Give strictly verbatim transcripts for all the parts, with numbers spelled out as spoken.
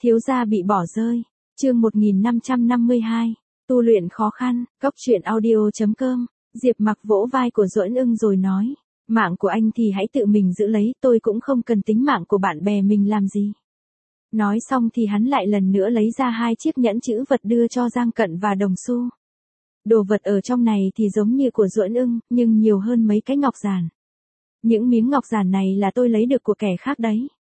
Thiếu gia bị bỏ rơi. Chương một nghìn năm trăm năm mươi hai. Tu luyện khó khăn. Cốc truyện audio chấm com. Diệp Mặc vỗ vai của Duẫn Ưng rồi nói, mạng của anh thì hãy tự mình giữ lấy, tôi cũng không cần tính mạng của bạn bè mình làm gì. Nói xong thì hắn lại lần nữa lấy ra hai chiếc nhẫn chữ vật đưa cho Giang Cận và Đồng Xu. Đồ vật ở trong này thì giống như của Duẫn Ưng, nhưng nhiều hơn mấy cái ngọc giản. Những miếng ngọc giản này là tôi lấy được của kẻ khác đấy.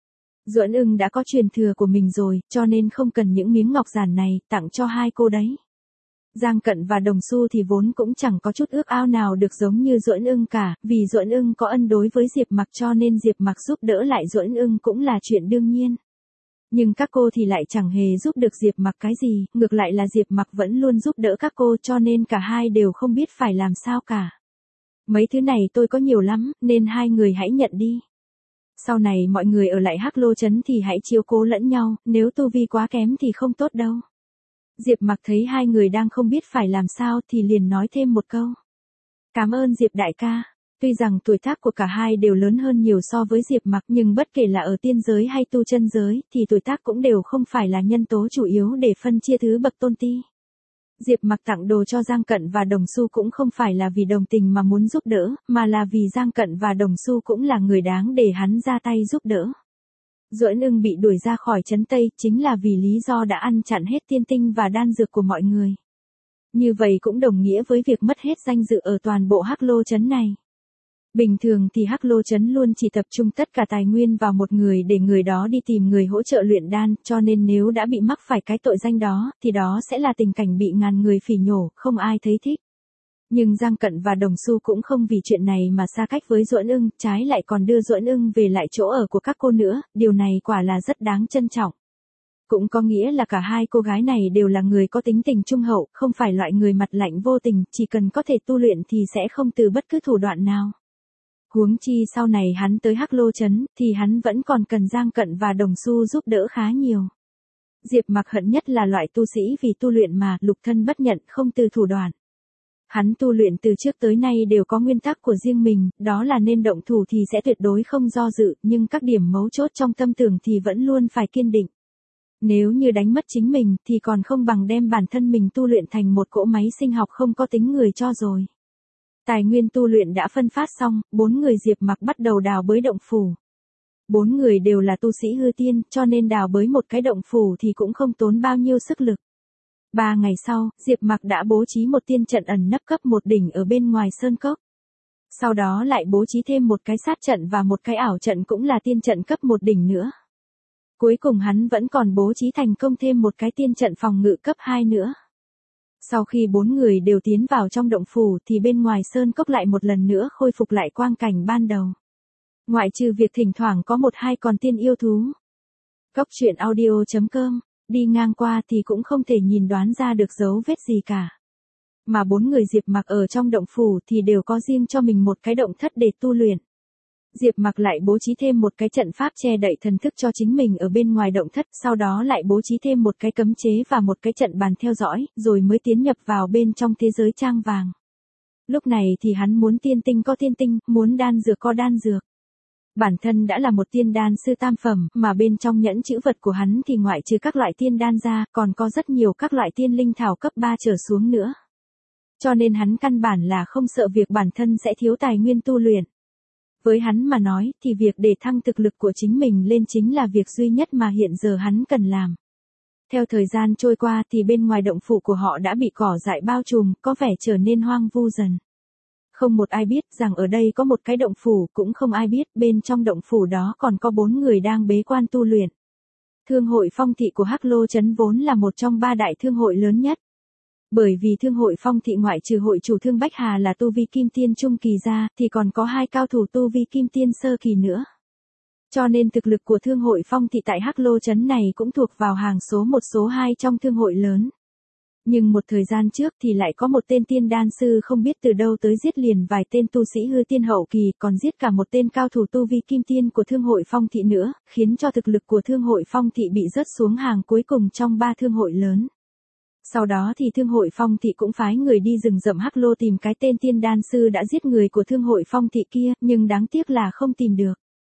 Duẫn Ưng đã có truyền thừa của mình rồi, cho nên không cần những miếng ngọc giản này, tặng cho hai cô đấy. Giang Cận và Đồng Xu thì vốn cũng chẳng có chút ước ao nào được giống như Duẫn Ưng cả, vì Duẫn Ưng có ân đối với Diệp Mặc cho nên Diệp Mặc giúp đỡ lại Duẫn Ưng cũng là chuyện đương nhiên. Nhưng các cô thì lại chẳng hề giúp được Diệp Mặc cái gì, ngược lại là Diệp Mặc vẫn luôn giúp đỡ các cô cho nên cả hai đều không biết phải làm sao cả. Mấy thứ này tôi có nhiều lắm, nên hai người hãy nhận đi. Sau này mọi người ở lại Hắc Lô Trấn thì hãy chiếu cố lẫn nhau, nếu tu vi quá kém thì không tốt đâu. Diệp Mặc thấy hai người đang không biết phải làm sao thì liền nói thêm một câu. Cảm ơn Diệp đại ca. Tuy rằng tuổi tác của cả hai đều lớn hơn nhiều so với Diệp Mặc nhưng bất kể là ở tiên giới hay tu chân giới thì tuổi tác cũng đều không phải là nhân tố chủ yếu để phân chia thứ bậc tôn ti. Diệp Mặc tặng đồ cho Giang Cận và Đồng Xu cũng không phải là vì đồng tình mà muốn giúp đỡ, mà là vì Giang Cận và Đồng Xu cũng là người đáng để hắn ra tay giúp đỡ. Duẫn Ưng bị đuổi ra khỏi trấn Tây chính là vì lý do đã ăn chặn hết tiên tinh và đan dược của mọi người. Như vậy cũng đồng nghĩa với việc mất hết danh dự ở toàn bộ Hắc Lô Trấn này. Bình thường thì Hắc Lô Trấn luôn chỉ tập trung tất cả tài nguyên vào một người để người đó đi tìm người hỗ trợ luyện đan, cho nên nếu đã bị mắc phải cái tội danh đó, thì đó sẽ là tình cảnh bị ngàn người phỉ nhổ, không ai thấy thích. Nhưng Giang Cận và Đồng Xu cũng không vì chuyện này mà xa cách với Duẫn Ưng, trái lại còn đưa Duẫn Ưng về lại chỗ ở của các cô nữa, điều này quả là rất đáng trân trọng. Cũng có nghĩa là cả hai cô gái này đều là người có tính tình trung hậu, không phải loại người mặt lạnh vô tình, chỉ cần có thể tu luyện thì sẽ không từ bất cứ thủ đoạn nào. Huống chi sau này hắn tới Hắc Lô Trấn, thì hắn vẫn còn cần Giang Cận và Đồng Xu giúp đỡ khá nhiều. Diệp Mặc hận nhất là loại tu sĩ vì tu luyện mà lục thân bất nhận, không từ thủ đoạn. Hắn tu luyện từ trước tới nay đều có nguyên tắc của riêng mình, đó là nên động thủ thì sẽ tuyệt đối không do dự, nhưng các điểm mấu chốt trong tâm tưởng thì vẫn luôn phải kiên định. Nếu như đánh mất chính mình thì còn không bằng đem bản thân mình tu luyện thành một cỗ máy sinh học không có tính người cho rồi. Tài nguyên tu luyện đã phân phát xong, bốn người Diệp Mặc bắt đầu đào bới động phủ. Bốn người đều là tu sĩ hư tiên, cho nên đào bới một cái động phủ thì cũng không tốn bao nhiêu sức lực. Ba ngày sau, Diệp Mặc đã bố trí một tiên trận ẩn nấp cấp một đỉnh ở bên ngoài sơn cốc. Sau đó lại bố trí thêm một cái sát trận và một cái ảo trận cũng là tiên trận cấp một đỉnh nữa. Cuối cùng hắn vẫn còn bố trí thành công thêm một cái tiên trận phòng ngự cấp hai nữa. Sau khi bốn người đều tiến vào trong động phủ thì bên ngoài sơn cốc lại một lần nữa khôi phục lại quang cảnh ban đầu. Ngoại trừ việc thỉnh thoảng có một hai con tiên yêu thú. Cốc truyện audio chấm com, đi ngang qua thì cũng không thể nhìn đoán ra được dấu vết gì cả. Mà bốn người Diệp Mặc ở trong động phủ thì đều có riêng cho mình một cái động thất để tu luyện. Diệp Mặc lại bố trí thêm một cái trận pháp che đậy thần thức cho chính mình ở bên ngoài động thất, sau đó lại bố trí thêm một cái cấm chế và một cái trận bàn theo dõi, rồi mới tiến nhập vào bên trong thế giới trang vàng. Lúc này thì hắn muốn tiên tinh có tiên tinh, muốn đan dược có đan dược. Bản thân đã là một tiên đan sư tam phẩm, mà bên trong nhẫn chữ vật của hắn thì ngoại trừ các loại tiên đan ra, còn có rất nhiều các loại tiên linh thảo cấp ba trở xuống nữa. Cho nên hắn căn bản là không sợ việc bản thân sẽ thiếu tài nguyên tu luyện. Với hắn mà nói thì việc để thăng thực lực của chính mình lên chính là việc duy nhất mà hiện giờ hắn cần làm. Theo thời gian trôi qua thì bên ngoài động phủ của họ đã bị cỏ dại bao trùm, có vẻ trở nên hoang vu dần. Không một ai biết rằng ở đây có một cái động phủ, cũng không ai biết bên trong động phủ đó còn có bốn người đang bế quan tu luyện. Thương hội Phong Thị của Hắc Lô Trấn vốn là một trong ba đại thương hội lớn nhất. Bởi vì thương hội Phong Thị ngoại trừ hội chủ Thương Bách Hà là tu vi kim tiên trung kỳ ra, thì còn có hai cao thủ tu vi kim tiên sơ kỳ nữa. Cho nên thực lực của thương hội Phong Thị tại Hắc Lô Trấn này cũng thuộc vào hàng số một số hai trong thương hội lớn. Nhưng một thời gian trước thì lại có một tên tiên đan sư không biết từ đâu tới giết liền vài tên tu sĩ hư tiên hậu kỳ, còn giết cả một tên cao thủ tu vi kim tiên của thương hội Phong Thị nữa, khiến cho thực lực của thương hội Phong Thị bị rớt xuống hàng cuối cùng trong ba thương hội lớn. Sau đó thì thương hội Phong Thị cũng phái người đi rừng rậm Hắc Lô tìm cái tên tiên đan sư đã giết người của thương hội Phong Thị kia, nhưng đáng tiếc là không tìm được.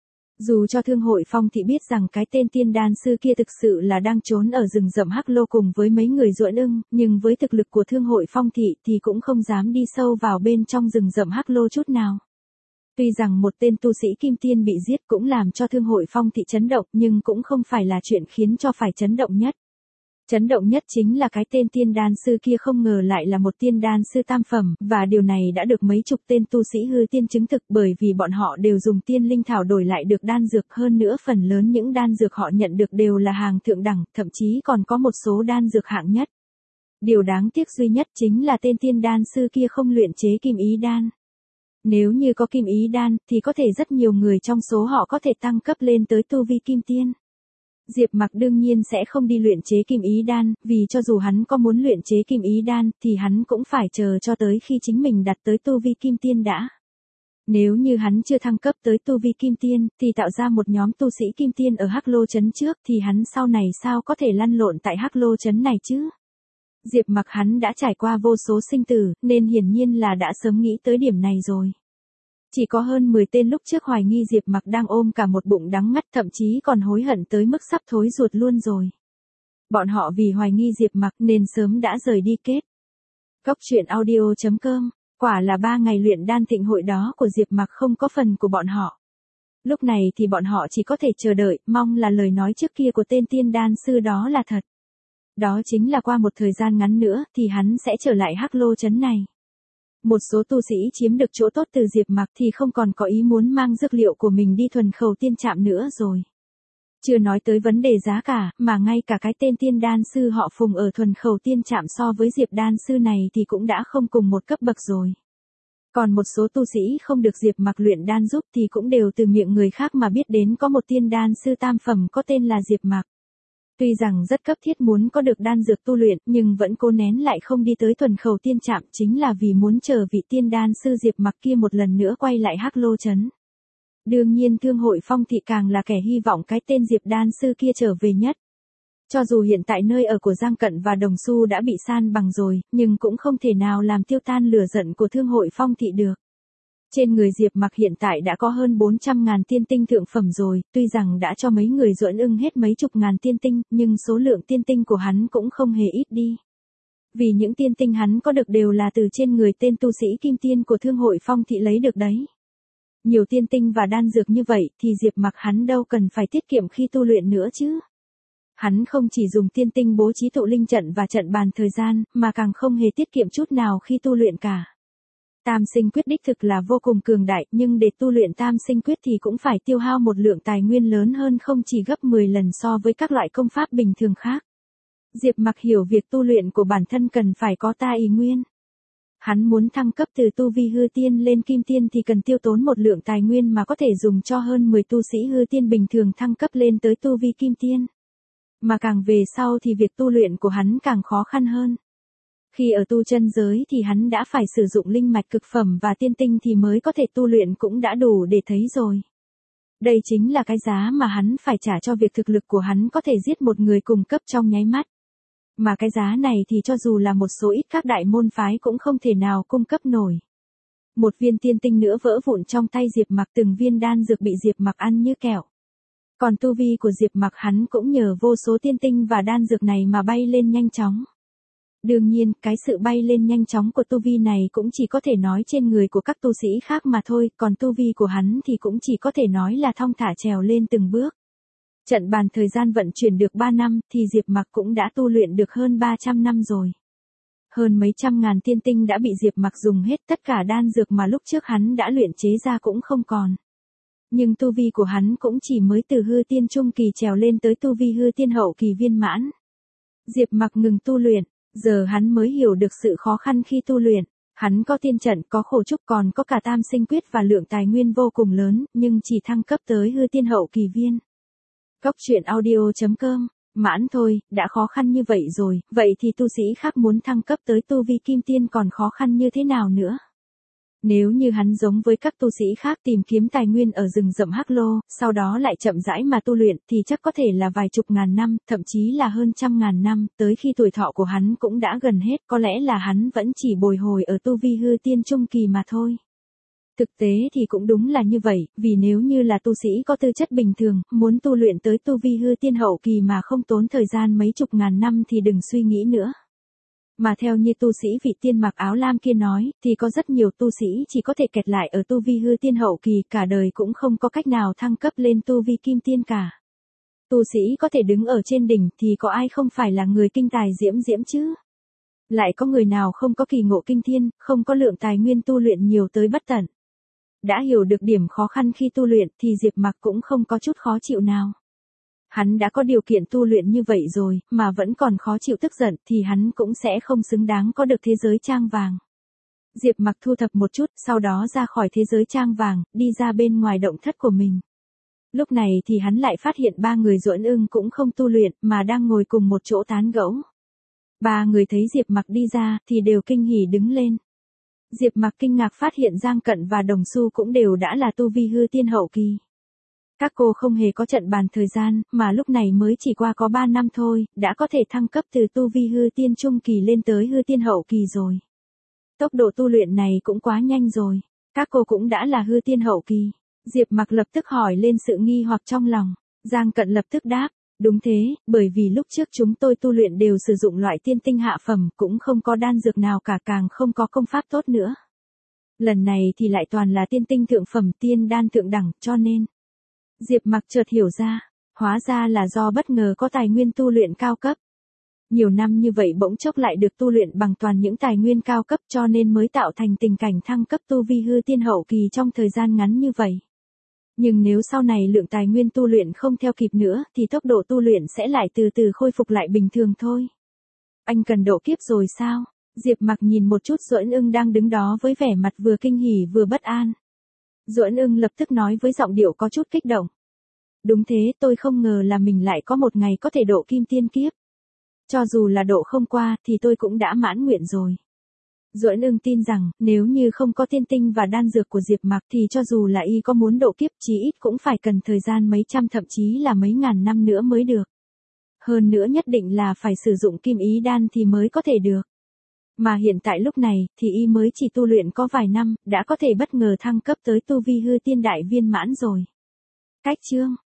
Dù cho Thương hội Phong Thị biết rằng cái tên tiên đan sư kia thực sự là đang trốn ở rừng rậm Hắc Lô cùng với mấy người Duẫn Ưng, nhưng với thực lực của Thương hội Phong Thị thì cũng không dám đi sâu vào bên trong rừng rậm Hắc Lô chút nào. Tuy rằng một tên tu sĩ kim tiên bị giết cũng làm cho Thương hội Phong Thị chấn động, nhưng cũng không phải là chuyện khiến cho phải chấn động nhất. Chấn động nhất chính là cái tên tiên đan sư kia không ngờ lại là một tiên đan sư tam phẩm, và điều này đã được mấy chục tên tu sĩ hư tiên chứng thực, bởi vì bọn họ đều dùng tiên linh thảo đổi lại được đan dược, hơn nữa phần lớn những đan dược họ nhận được đều là hàng thượng đẳng, thậm chí còn có một số đan dược hạng nhất. Điều đáng tiếc duy nhất chính là tên tiên đan sư kia không luyện chế kim ý đan. Nếu như có kim ý đan, thì có thể rất nhiều người trong số họ có thể tăng cấp lên tới tu vi kim tiên. Diệp Mặc đương nhiên sẽ không đi luyện chế kim ý đan, vì cho dù hắn có muốn luyện chế kim ý đan, thì hắn cũng phải chờ cho tới khi chính mình đạt tới tu vi kim tiên đã. Nếu như hắn chưa thăng cấp tới tu vi kim tiên, thì tạo ra một nhóm tu sĩ kim tiên ở Hắc Lô Trấn trước, thì hắn sau này sao có thể lăn lộn tại Hắc Lô Trấn này chứ? Diệp Mặc hắn đã trải qua vô số sinh tử, nên hiển nhiên là đã sớm nghĩ tới điểm này rồi. Chỉ có hơn mười tên lúc trước hoài nghi Diệp Mặc đang ôm cả một bụng đắng ngắt, thậm chí còn hối hận tới mức sắp thối ruột luôn rồi. Bọn họ vì hoài nghi Diệp Mặc nên sớm đã rời đi kết. Cốc truyện audio chấm com, quả là ba ngày luyện đan thịnh hội đó của Diệp Mặc không có phần của bọn họ. Lúc này thì bọn họ chỉ có thể chờ đợi, mong là lời nói trước kia của tên tiên đan sư đó là thật. Đó chính là qua một thời gian ngắn nữa thì hắn sẽ trở lại Hắc Lô Trấn này. Một số tu sĩ chiếm được chỗ tốt từ Diệp Mặc thì không còn có ý muốn mang dược liệu của mình đi thuần khẩu tiên trạm nữa rồi. Chưa nói tới vấn đề giá cả, mà ngay cả cái tên tiên đan sư họ Phùng ở thuần khẩu tiên trạm so với Diệp đan sư này thì cũng đã không cùng một cấp bậc rồi. Còn một số tu sĩ không được Diệp Mặc luyện đan giúp thì cũng đều từ miệng người khác mà biết đến có một tiên đan sư tam phẩm có tên là Diệp Mặc. Tuy rằng rất cấp thiết muốn có được đan dược tu luyện, nhưng vẫn cố nén lại không đi tới thuần khẩu tiên trạm, chính là vì muốn chờ vị tiên đan sư Diệp Mặc kia một lần nữa quay lại Hắc Lô Trấn. Đương nhiên Thương hội Phong Thị càng là kẻ hy vọng cái tên Diệp đan sư kia trở về nhất. Cho dù hiện tại nơi ở của Giang Cận và Đồng Xu đã bị san bằng rồi, nhưng cũng không thể nào làm tiêu tan lửa giận của Thương hội Phong Thị được. Trên người Diệp Mặc hiện tại đã có hơn bốn trăm ngàn tiên tinh thượng phẩm rồi, tuy rằng đã cho mấy người Duẫn Ưng hết mấy chục ngàn tiên tinh, nhưng số lượng tiên tinh của hắn cũng không hề ít đi. Vì những tiên tinh hắn có được đều là từ trên người tên tu sĩ kim tiên của Thương hội Phong Thị lấy được đấy. Nhiều tiên tinh và đan dược như vậy thì Diệp Mặc hắn đâu cần phải tiết kiệm khi tu luyện nữa chứ. Hắn không chỉ dùng tiên tinh bố trí tụ linh trận và trận bàn thời gian, mà càng không hề tiết kiệm chút nào khi tu luyện cả. Tam sinh quyết đích thực là vô cùng cường đại, nhưng để tu luyện tam sinh quyết thì cũng phải tiêu hao một lượng tài nguyên lớn hơn không chỉ gấp mười lần so với các loại công pháp bình thường khác. Diệp Mặc hiểu việc tu luyện của bản thân cần phải có tài nguyên. Hắn muốn thăng cấp từ tu vi hư tiên lên kim tiên thì cần tiêu tốn một lượng tài nguyên mà có thể dùng cho hơn mười tu sĩ hư tiên bình thường thăng cấp lên tới tu vi kim tiên. Mà càng về sau thì việc tu luyện của hắn càng khó khăn hơn. Khi ở tu chân giới thì hắn đã phải sử dụng linh mạch cực phẩm và tiên tinh thì mới có thể tu luyện cũng đã đủ để thấy rồi. Đây chính là cái giá mà hắn phải trả cho việc thực lực của hắn có thể giết một người cùng cấp trong nháy mắt. Mà cái giá này thì cho dù là một số ít các đại môn phái cũng không thể nào cung cấp nổi. Một viên tiên tinh nữa vỡ vụn trong tay Diệp Mặc, từng viên đan dược bị Diệp Mặc ăn như kẹo. Còn tu vi của Diệp Mặc hắn cũng nhờ vô số tiên tinh và đan dược này mà bay lên nhanh chóng. Đương nhiên, cái sự bay lên nhanh chóng của tu vi này cũng chỉ có thể nói trên người của các tu sĩ khác mà thôi, còn tu vi của hắn thì cũng chỉ có thể nói là thong thả trèo lên từng bước. Trận bàn thời gian vận chuyển được ba năm, thì Diệp Mặc cũng đã tu luyện được hơn ba trăm năm rồi. Hơn mấy trăm ngàn tiên tinh đã bị Diệp Mặc dùng hết, tất cả đan dược mà lúc trước hắn đã luyện chế ra cũng không còn. Nhưng tu vi của hắn cũng chỉ mới từ hư tiên trung kỳ trèo lên tới tu vi hư tiên hậu kỳ viên mãn. Diệp Mặc ngừng tu luyện, giờ hắn mới hiểu được sự khó khăn khi tu luyện. Hắn có tiên trận, có khổ trúc, còn có cả tam sinh quyết và lượng tài nguyên vô cùng lớn, nhưng chỉ thăng cấp tới hư tiên hậu kỳ viên. Cốc truyện audio chấm com, mãn thôi, đã khó khăn như vậy rồi, vậy thì tu sĩ khác muốn thăng cấp tới tu vi kim tiên còn khó khăn như thế nào nữa? Nếu như hắn giống với các tu sĩ khác tìm kiếm tài nguyên ở rừng rậm Hắc Lô, sau đó lại chậm rãi mà tu luyện thì chắc có thể là vài chục ngàn năm, thậm chí là hơn trăm ngàn năm, tới khi tuổi thọ của hắn cũng đã gần hết, có lẽ là hắn vẫn chỉ bồi hồi ở tu vi hư tiên trung kỳ mà thôi. Thực tế thì cũng đúng là như vậy, vì nếu như là tu sĩ có tư chất bình thường, muốn tu luyện tới tu vi hư tiên hậu kỳ mà không tốn thời gian mấy chục ngàn năm thì đừng suy nghĩ nữa. Mà theo như tu sĩ vị tiên mặc áo lam kia nói, thì có rất nhiều tu sĩ chỉ có thể kẹt lại ở tu vi hư tiên hậu kỳ cả đời cũng không có cách nào thăng cấp lên tu vi kim tiên cả. Tu sĩ có thể đứng ở trên đỉnh thì có ai không phải là người kinh tài diễm diễm chứ? Lại có người nào không có kỳ ngộ kinh thiên, không có lượng tài nguyên tu luyện nhiều tới bất tận. Đã hiểu được điểm khó khăn khi tu luyện thì Diệp Mặc cũng không có chút khó chịu nào. Hắn đã có điều kiện tu luyện như vậy rồi, mà vẫn còn khó chịu tức giận thì hắn cũng sẽ không xứng đáng có được thế giới trang vàng. Diệp Mặc thu thập một chút, sau đó ra khỏi thế giới trang vàng, đi ra bên ngoài động thất của mình. Lúc này thì hắn lại phát hiện ba người Duẫn Ưng cũng không tu luyện mà đang ngồi cùng một chỗ tán gẫu. Ba người thấy Diệp Mặc đi ra thì đều kinh hỉ đứng lên. Diệp Mặc kinh ngạc phát hiện Giang Cận và Đồng Xu cũng đều đã là tu vi hư tiên hậu kỳ. Các cô không hề có trận bàn thời gian, mà lúc này mới chỉ qua có ba năm thôi, đã có thể thăng cấp từ tu vi hư tiên trung kỳ lên tới hư tiên hậu kỳ rồi. Tốc độ tu luyện này cũng quá nhanh rồi. Các cô cũng đã là hư tiên hậu kỳ. Diệp Mặc lập tức hỏi lên sự nghi hoặc trong lòng. Giang Cận lập tức đáp. Đúng thế, bởi vì lúc trước chúng tôi tu luyện đều sử dụng loại tiên tinh hạ phẩm, cũng không có đan dược nào cả, càng không có công pháp tốt nữa. Lần này thì lại toàn là tiên tinh thượng phẩm tiên đan thượng đẳng, cho nên. Diệp Mặc chợt hiểu ra, hóa ra là do bất ngờ có tài nguyên tu luyện cao cấp. Nhiều năm như vậy bỗng chốc lại được tu luyện bằng toàn những tài nguyên cao cấp cho nên mới tạo thành tình cảnh thăng cấp tu vi hư tiên hậu kỳ trong thời gian ngắn như vậy. Nhưng nếu sau này lượng tài nguyên tu luyện không theo kịp nữa thì tốc độ tu luyện sẽ lại từ từ khôi phục lại bình thường thôi. Anh cần độ kiếp rồi sao? Diệp Mặc nhìn một chút Duẫn Ưng đang đứng đó với vẻ mặt vừa kinh hỉ vừa bất an. Duẫn Ưng lập tức nói với giọng điệu có chút kích động. Đúng thế, tôi không ngờ là mình lại có một ngày có thể độ kim tiên kiếp. Cho dù là độ không qua thì tôi cũng đã mãn nguyện rồi. Duẫn Ưng tin rằng, nếu như không có tiên tinh và đan dược của Diệp Mặc thì cho dù là y có muốn độ kiếp chí ít cũng phải cần thời gian mấy trăm thậm chí là mấy ngàn năm nữa mới được. Hơn nữa nhất định là phải sử dụng kim ý đan thì mới có thể được. Mà hiện tại lúc này thì y mới chỉ tu luyện có vài năm, đã có thể bất ngờ thăng cấp tới tu vi hư tiên đại viên mãn rồi. Cách chương